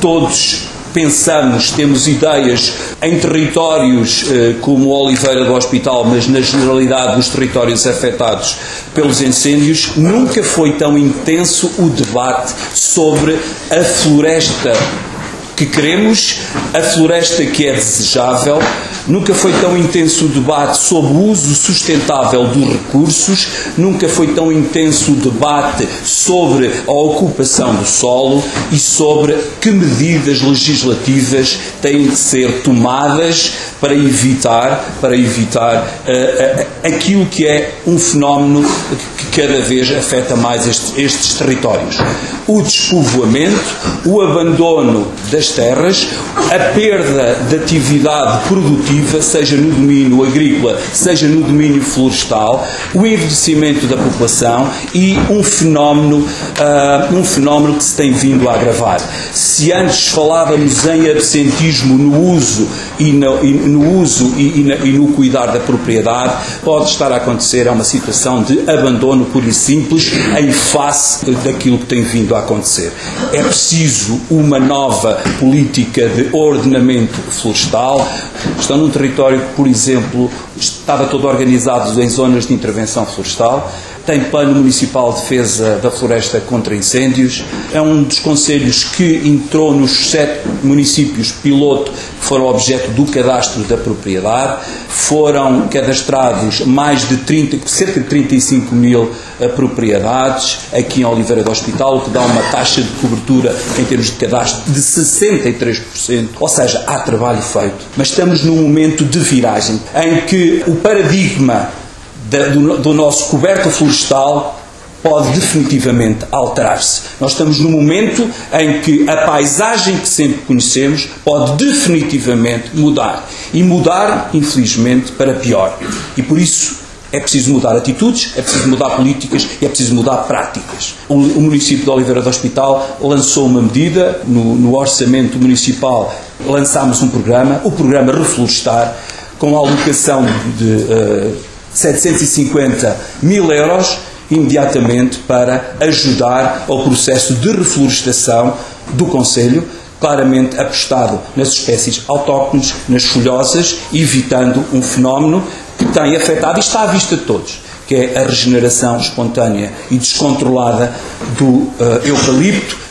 todos pensamos, temos ideias em territórios como Oliveira do Hospital, mas na generalidade dos territórios afetados pelos incêndios, nunca foi tão intenso o debate sobre a floresta que queremos, a floresta que é desejável. Nunca foi tão intenso o debate sobre o uso sustentável dos recursos, nunca foi tão intenso o debate sobre a ocupação do solo e sobre que medidas legislativas têm de ser tomadas para evitar aquilo que é um fenómeno que cada vez afeta mais estes territórios. O despovoamento, o abandono das terras, a perda de atividade produtiva, seja no domínio agrícola, seja no domínio florestal, o envelhecimento da população e um fenómeno que se tem vindo a agravar. Se antes falávamos em absentismo no uso e no cuidar da propriedade, pode estar a acontecer uma situação de abandono puro e simples em face daquilo que tem vindo a acontecer. É preciso uma nova política de ordenamento florestal. Estão num território que, por exemplo, estava todo organizado em zonas de intervenção florestal, tem plano municipal de defesa da floresta contra incêndios, é um dos concelhos que entrou nos 7 municípios piloto que foram objeto do cadastro da propriedade. Foram cadastrados cerca de 35 mil propriedades aqui em Oliveira do Hospital, o que dá uma taxa de cobertura em termos de cadastro de 63%, ou seja, há trabalho feito. Mas estamos num momento de viragem em que o paradigma do nosso coberto florestal pode definitivamente alterar-se. Nós estamos num momento em que a paisagem que sempre conhecemos pode definitivamente mudar. E mudar, infelizmente, para pior. E por isso é preciso mudar atitudes, é preciso mudar políticas e é preciso mudar práticas. O município de Oliveira do Hospital lançou uma medida, no orçamento municipal lançámos um programa, o programa Reflorestar, com a alocação de 750 mil euros imediatamente para ajudar ao processo de reflorestação do concelho, claramente apostado nas espécies autóctones, nas folhosas, evitando um fenómeno que tem afetado e está à vista de todos, que é a regeneração espontânea e descontrolada do eucalipto,